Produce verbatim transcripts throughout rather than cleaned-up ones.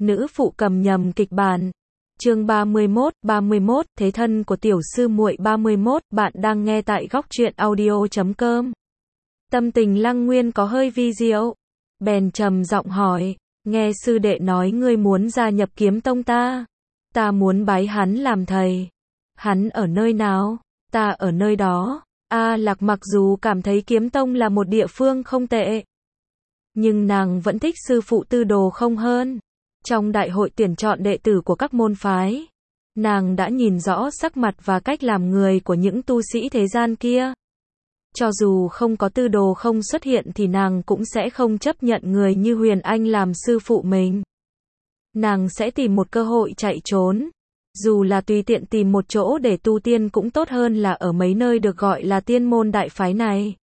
Nữ phụ cầm nhầm kịch bản. Chương ba mươi mốt, ba mươi mốt, thế thân của tiểu sư muội ba mươi mốt, bạn đang nghe tại góc truyện audio chấm com. Tâm tình Lăng Nguyên có hơi vi diệu, bèn trầm giọng hỏi, nghe sư đệ nói ngươi muốn gia nhập Kiếm Tông ta, ta muốn bái hắn làm thầy. Hắn ở nơi nào? Ta ở nơi đó. A Lạc mặc dù cảm thấy Kiếm Tông là một địa phương không tệ, nhưng nàng vẫn thích sư phụ Tư Đồ không hơn. Trong đại hội tuyển chọn đệ tử của các môn phái, nàng đã nhìn rõ sắc mặt và cách làm người của những tu sĩ thế gian kia. Cho dù không có Tư Đồ không xuất hiện thì nàng cũng sẽ không chấp nhận người như Huyền Anh làm sư phụ mình. Nàng sẽ tìm một cơ hội chạy trốn. Dù là tùy tiện tìm một chỗ để tu tiên cũng tốt hơn là ở mấy nơi được gọi là tiên môn đại phái này.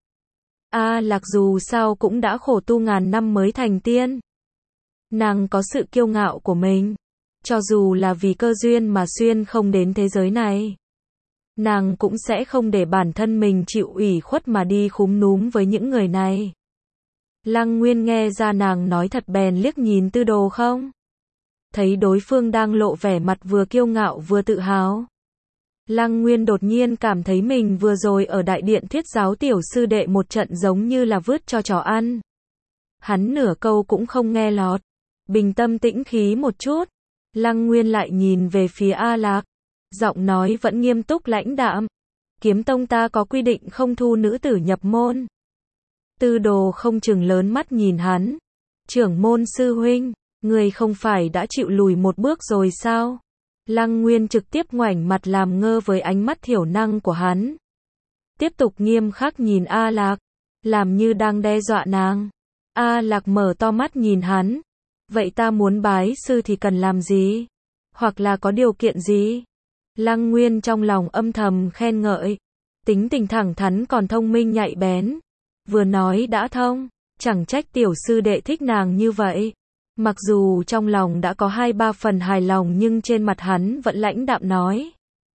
A Lạc dù sao cũng đã khổ tu ngàn năm mới thành tiên. Nàng có sự kiêu ngạo của mình. Cho dù là vì cơ duyên mà xuyên không đến thế giới này, nàng cũng sẽ không để bản thân mình chịu ủy khuất mà đi khúm núm với những người này. Lăng Nguyên nghe ra nàng nói thật bèn liếc nhìn Tư Đồ không. Thấy đối phương đang lộ vẻ mặt vừa kiêu ngạo vừa tự hào. Lăng Nguyên đột nhiên cảm thấy mình vừa rồi ở đại điện thuyết giáo tiểu sư đệ một trận giống như là vứt cho chó ăn. Hắn nửa câu cũng không nghe lọt. Bình tâm tĩnh khí một chút, Lăng Nguyên lại nhìn về phía A Lạc. Giọng nói vẫn nghiêm túc lãnh đạm. Kiếm Tông ta có quy định không thu nữ tử nhập môn. Tư Đồ không chừng lớn mắt nhìn hắn. Trưởng môn sư huynh, người không phải đã chịu lùi một bước rồi sao? Lăng Nguyên trực tiếp ngoảnh mặt làm ngơ với ánh mắt thiểu năng của hắn. Tiếp tục nghiêm khắc nhìn A Lạc, làm như đang đe dọa nàng. A Lạc mở to mắt nhìn hắn. Vậy ta muốn bái sư thì cần làm gì? Hoặc là có điều kiện gì? Lăng Nguyên trong lòng âm thầm khen ngợi. Tính tình thẳng thắn còn thông minh nhạy bén. Vừa nói đã thông, chẳng trách tiểu sư đệ thích nàng như vậy. Mặc dù trong lòng đã có hai ba phần hài lòng nhưng trên mặt hắn vẫn lãnh đạm nói.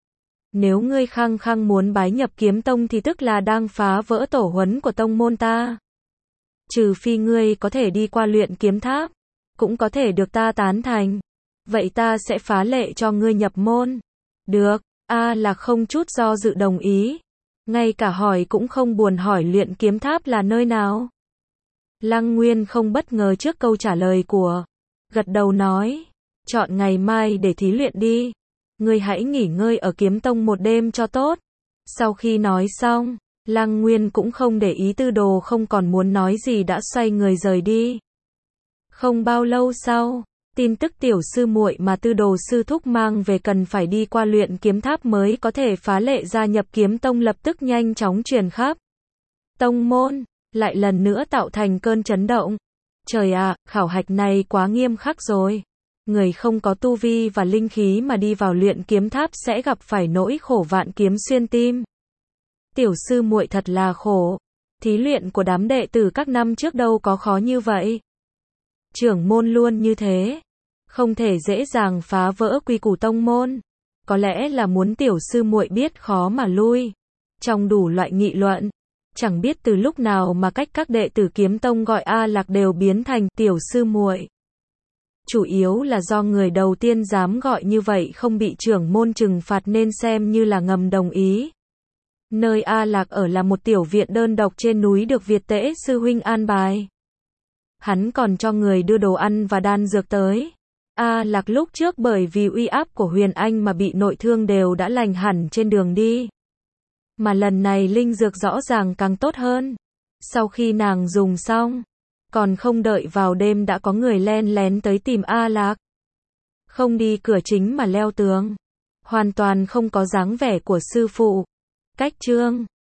Nếu ngươi khăng khăng muốn bái nhập Kiếm Tông thì tức là đang phá vỡ tổ huấn của tông môn ta. Trừ phi ngươi có thể đi qua luyện kiếm tháp, cũng có thể được ta tán thành. Vậy ta sẽ phá lệ cho ngươi nhập môn. Được, A Lạc không chút do dự đồng ý. Ngay cả hỏi cũng không buồn hỏi luyện kiếm tháp là nơi nào. Lăng Nguyên không bất ngờ trước câu trả lời của. Gật đầu nói. Chọn ngày mai để thí luyện đi. Ngươi hãy nghỉ ngơi ở Kiếm Tông một đêm cho tốt. Sau khi nói xong, Lăng Nguyên cũng không để ý Tư Đồ không còn muốn nói gì đã xoay người rời đi. Không bao lâu sau, tin tức tiểu sư muội mà Tư Đồ sư thúc mang về cần phải đi qua luyện kiếm tháp mới có thể phá lệ gia nhập Kiếm Tông lập tức nhanh chóng truyền khắp tông môn, lại lần nữa tạo thành cơn chấn động. Trời ạ, khảo hạch này quá nghiêm khắc rồi. Người không có tu vi và linh khí mà đi vào luyện kiếm tháp sẽ gặp phải nỗi khổ vạn kiếm xuyên tim. Tiểu sư muội thật là khổ. Thí luyện của đám đệ tử các năm trước đâu có khó như vậy. Trưởng môn luôn như thế, không thể dễ dàng phá vỡ quy củ tông môn. Có lẽ là muốn tiểu sư muội biết khó mà lui. Trong đủ loại nghị luận, chẳng biết từ lúc nào mà cách các đệ tử Kiếm Tông gọi A Lạc đều biến thành tiểu sư muội. Chủ yếu là do người đầu tiên dám gọi như vậy không bị trưởng môn trừng phạt nên xem như là ngầm đồng ý. Nơi A Lạc ở là một tiểu viện đơn độc trên núi được Việt Tễ sư huynh an bài. Hắn còn cho người đưa đồ ăn và đan dược tới. A Lạc lúc trước bởi vì uy áp của Huyền Anh mà bị nội thương đều đã lành hẳn trên đường đi. Mà lần này linh dược rõ ràng càng tốt hơn. Sau khi nàng dùng xong, còn không đợi vào đêm đã có người len lén tới tìm A Lạc. Không đi cửa chính mà leo tường. Hoàn toàn không có dáng vẻ của sư phụ. Cách chương